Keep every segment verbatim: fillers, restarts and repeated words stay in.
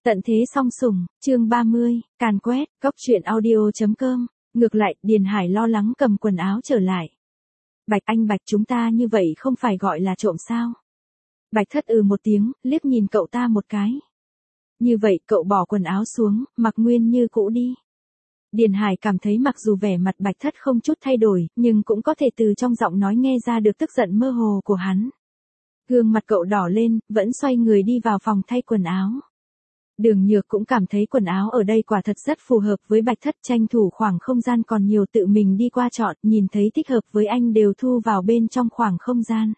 Tận thế song sủng, chương ba mươi, càn quét, cóc truyện audio.com. Ngược lại, Điền Hải lo lắng cầm quần áo trở lại. Bạch anh Bạch, chúng ta như vậy không phải gọi là trộm sao? Bạch Thất ừ một tiếng, liếc nhìn cậu ta một cái. Như vậy cậu bỏ quần áo xuống, mặc nguyên như cũ đi. Điền Hải cảm thấy mặc dù vẻ mặt Bạch Thất không chút thay đổi, nhưng cũng có thể từ trong giọng nói nghe ra được tức giận mơ hồ của hắn. Gương mặt cậu đỏ lên, vẫn xoay người đi vào phòng thay quần áo. Đường Nhược cũng cảm thấy quần áo ở đây quả thật rất phù hợp với Bạch Thất, tranh thủ khoảng không gian còn nhiều tự mình đi qua chọn, nhìn thấy thích hợp với anh đều thu vào bên trong khoảng không gian.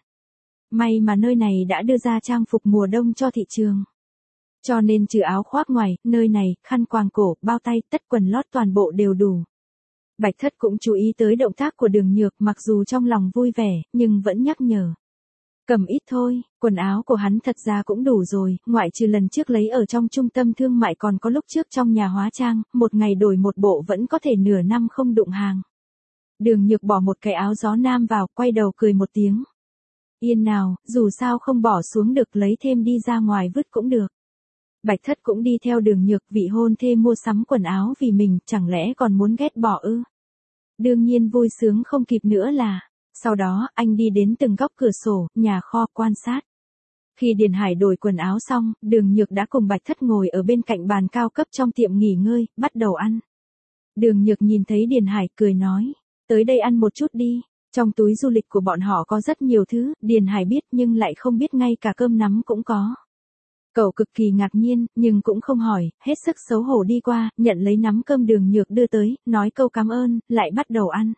May mà nơi này đã đưa ra trang phục mùa đông cho thị trường. Cho nên trừ áo khoác ngoài, nơi này, khăn quàng cổ, bao tay, tất quần lót toàn bộ đều đủ. Bạch Thất cũng chú ý tới động tác của Đường Nhược, mặc dù trong lòng vui vẻ, nhưng vẫn nhắc nhở. Cầm ít thôi, quần áo của hắn thật ra cũng đủ rồi, ngoại trừ lần trước lấy ở trong trung tâm thương mại còn có lúc trước trong nhà hóa trang, một ngày đổi một bộ vẫn có thể nửa năm không đụng hàng. Đường Nhược bỏ một cái áo gió nam vào, quay đầu cười một tiếng. Yên nào, dù sao không bỏ xuống được, lấy thêm đi ra ngoài vứt cũng được. Bạch Thất cũng đi theo Đường Nhược, vị hôn thê mua sắm quần áo vì mình, chẳng lẽ còn muốn ghét bỏ ư? Đương nhiên vui sướng không kịp nữa là... Sau đó, anh đi đến từng góc cửa sổ, nhà kho, quan sát. Khi Điền Hải đổi quần áo xong, Đường Nhược đã cùng Bạch Thất ngồi ở bên cạnh bàn cao cấp trong tiệm nghỉ ngơi, bắt đầu ăn. Đường Nhược nhìn thấy Điền Hải, cười nói, tới đây ăn một chút đi. Trong túi du lịch của bọn họ có rất nhiều thứ, Điền Hải biết nhưng lại không biết ngay cả cơm nắm cũng có. Cậu cực kỳ ngạc nhiên, nhưng cũng không hỏi, hết sức xấu hổ đi qua, nhận lấy nắm cơm Đường Nhược đưa tới, nói câu cảm ơn, lại bắt đầu ăn.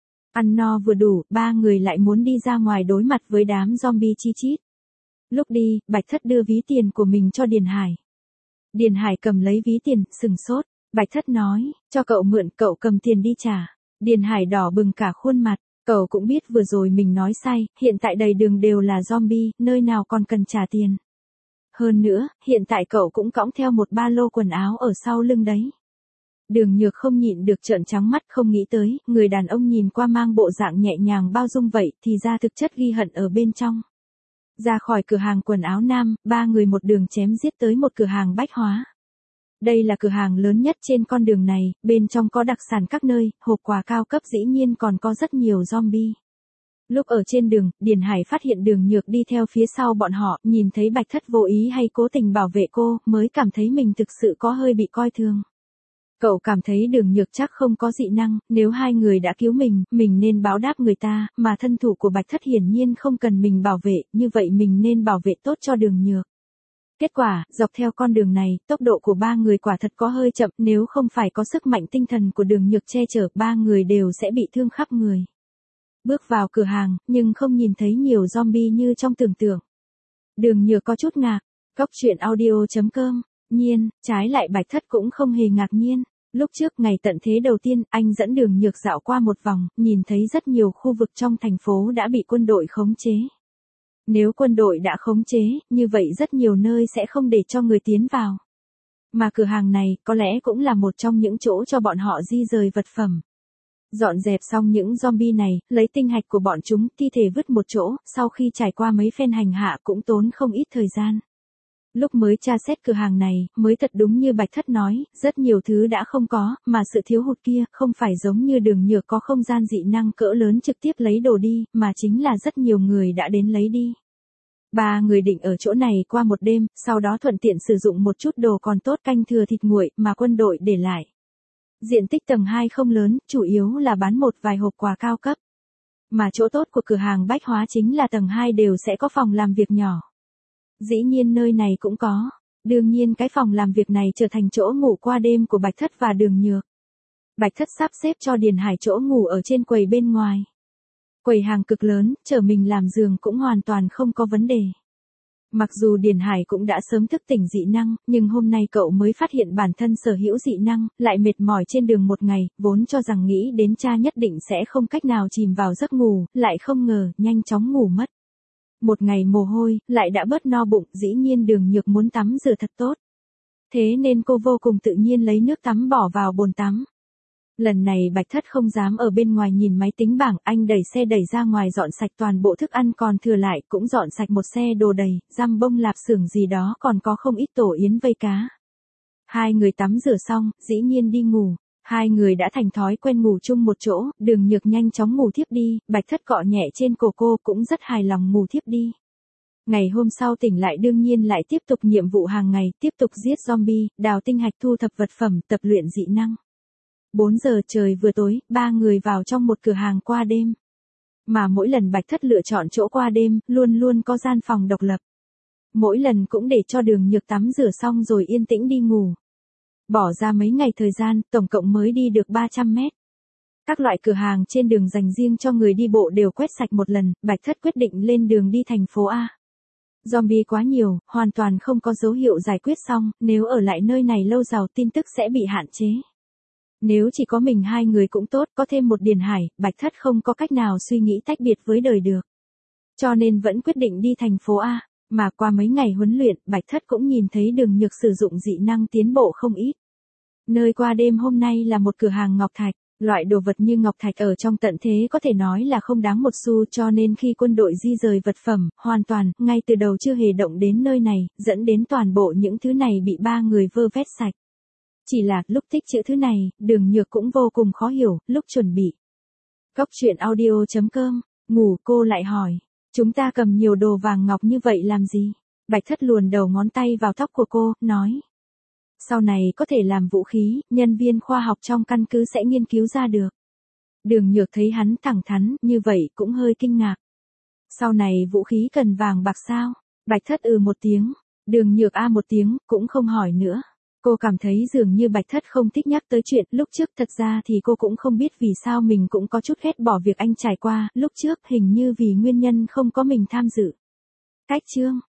Ăn no vừa đủ, ba người lại muốn đi ra ngoài đối mặt với đám zombie chi chít. Lúc đi, Bạch Thất đưa ví tiền của mình cho Điền Hải. Điền Hải cầm lấy ví tiền, sừng sốt. Bạch Thất nói, cho cậu mượn, cậu cầm tiền đi trả. Điền Hải đỏ bừng cả khuôn mặt. Cậu cũng biết vừa rồi mình nói sai, hiện tại đầy đường đều là zombie, nơi nào còn cần trả tiền. Hơn nữa, hiện tại cậu cũng cõng theo một ba lô quần áo ở sau lưng đấy. Đường Nhược không nhịn được trợn trắng mắt, không nghĩ tới, người đàn ông nhìn qua mang bộ dạng nhẹ nhàng bao dung vậy, thì ra thực chất ghi hận ở bên trong. Ra khỏi cửa hàng quần áo nam, ba người một đường chém giết tới một cửa hàng bách hóa. Đây là cửa hàng lớn nhất trên con đường này, bên trong có đặc sản các nơi, hộp quà cao cấp, dĩ nhiên còn có rất nhiều zombie. Lúc ở trên đường, Điền Hải phát hiện Đường Nhược đi theo phía sau bọn họ, nhìn thấy Bạch Thất vô ý hay cố tình bảo vệ cô, mới cảm thấy mình thực sự có hơi bị coi thường. Cậu cảm thấy Đường Nhược chắc không có dị năng, nếu hai người đã cứu mình, mình nên báo đáp người ta, mà thân thủ của Bạch Thất hiển nhiên không cần mình bảo vệ, như vậy mình nên bảo vệ tốt cho Đường Nhược. Kết quả, dọc theo con đường này, tốc độ của ba người quả thật có hơi chậm, nếu không phải có sức mạnh tinh thần của Đường Nhược che chở, ba người đều sẽ bị thương khắp người. Bước vào cửa hàng, nhưng không nhìn thấy nhiều zombie như trong tưởng tượng. Đường Nhược có chút ngạc, cóc truyện audio.com. Nhiên, trái lại Bạch Thất cũng không hề ngạc nhiên. Lúc trước ngày tận thế đầu tiên, anh dẫn Đường Nhược dạo qua một vòng, nhìn thấy rất nhiều khu vực trong thành phố đã bị quân đội khống chế. Nếu quân đội đã khống chế, như vậy rất nhiều nơi sẽ không để cho người tiến vào. Mà cửa hàng này, có lẽ cũng là một trong những chỗ cho bọn họ di rời vật phẩm. Dọn dẹp xong những zombie này, lấy tinh hạch của bọn chúng, thi thể vứt một chỗ, sau khi trải qua mấy phen hành hạ cũng tốn không ít thời gian. Lúc mới tra xét cửa hàng này, mới thật đúng như Bạch Thất nói, rất nhiều thứ đã không có, mà sự thiếu hụt kia không phải giống như Đường Nhược có không gian dị năng cỡ lớn trực tiếp lấy đồ đi, mà chính là rất nhiều người đã đến lấy đi. Ba người định ở chỗ này qua một đêm, sau đó thuận tiện sử dụng một chút đồ còn tốt canh thừa thịt nguội mà quân đội để lại. Diện tích tầng hai không lớn, chủ yếu là bán một vài hộp quà cao cấp. Mà chỗ tốt của cửa hàng bách hóa chính là tầng hai đều sẽ có phòng làm việc nhỏ. Dĩ nhiên nơi này cũng có. Đương nhiên cái phòng làm việc này trở thành chỗ ngủ qua đêm của Bạch Thất và Đường Nhược. Bạch Thất sắp xếp cho Điền Hải chỗ ngủ ở trên quầy bên ngoài. Quầy hàng cực lớn, chở mình làm giường cũng hoàn toàn không có vấn đề. Mặc dù Điền Hải cũng đã sớm thức tỉnh dị năng, nhưng hôm nay cậu mới phát hiện bản thân sở hữu dị năng, lại mệt mỏi trên đường một ngày, vốn cho rằng nghĩ đến cha nhất định sẽ không cách nào chìm vào giấc ngủ, lại không ngờ, nhanh chóng ngủ mất. Một ngày mồ hôi, lại đã bớt no bụng, dĩ nhiên Đường Nhược muốn tắm rửa thật tốt. Thế nên cô vô cùng tự nhiên lấy nước tắm bỏ vào bồn tắm. Lần này Bạch Thất không dám ở bên ngoài nhìn máy tính bảng, anh đẩy xe đẩy ra ngoài dọn sạch toàn bộ thức ăn còn thừa lại, cũng dọn sạch một xe đồ đầy, răm bông lạp xưởng gì đó còn có không ít tổ yến vây cá. Hai người tắm rửa xong, dĩ nhiên đi ngủ. Hai người đã thành thói quen ngủ chung một chỗ, Đường Nhược nhanh chóng ngủ thiếp đi, Bạch Thất cọ nhẹ trên cổ cô cũng rất hài lòng ngủ thiếp đi. Ngày hôm sau tỉnh lại đương nhiên lại tiếp tục nhiệm vụ hàng ngày, tiếp tục giết zombie, đào tinh hạch thu thập vật phẩm, tập luyện dị năng. bốn giờ trời vừa tối, ba người vào trong một cửa hàng qua đêm. Mà mỗi lần Bạch Thất lựa chọn chỗ qua đêm, luôn luôn có gian phòng độc lập. Mỗi lần cũng để cho Đường Nhược tắm rửa xong rồi yên tĩnh đi ngủ. Bỏ ra mấy ngày thời gian, tổng cộng mới đi được ba trăm mét. Các loại cửa hàng trên đường dành riêng cho người đi bộ đều quét sạch một lần, Bạch Thất quyết định lên đường đi thành phố A. Zombie quá nhiều, hoàn toàn không có dấu hiệu giải quyết xong, nếu ở lại nơi này lâu giàu tin tức sẽ bị hạn chế. Nếu chỉ có mình hai người cũng tốt, có thêm một Điền Hải, Bạch Thất không có cách nào suy nghĩ tách biệt với đời được. Cho nên vẫn quyết định đi thành phố A, mà qua mấy ngày huấn luyện, Bạch Thất cũng nhìn thấy Đường Nhược sử dụng dị năng tiến bộ không ít. Nơi qua đêm hôm nay là một cửa hàng ngọc thạch, loại đồ vật như ngọc thạch ở trong tận thế có thể nói là không đáng một xu, cho nên khi quân đội di rời vật phẩm, hoàn toàn, ngay từ đầu chưa hề động đến nơi này, dẫn đến toàn bộ những thứ này bị ba người vơ vét sạch. Chỉ là, lúc thích chữ thứ này, Đường Nhược cũng vô cùng khó hiểu, lúc chuẩn bị. Cốc truyện audio chấm com, ngủ cô lại hỏi, chúng ta cầm nhiều đồ vàng ngọc như vậy làm gì? Bạch Thất luồn đầu ngón tay vào tóc của cô, nói. Sau này có thể làm vũ khí, nhân viên khoa học trong căn cứ sẽ nghiên cứu ra được. Đường Nhược thấy hắn thẳng thắn, như vậy cũng hơi kinh ngạc. Sau này vũ khí cần vàng bạc sao? Bạch Thất ừ một tiếng, Đường Nhược a một tiếng, cũng không hỏi nữa. Cô cảm thấy dường như Bạch Thất không thích nhắc tới chuyện lúc trước, thật ra thì cô cũng không biết vì sao mình cũng có chút ghét bỏ việc anh trải qua, lúc trước hình như vì nguyên nhân không có mình tham dự. Cách chương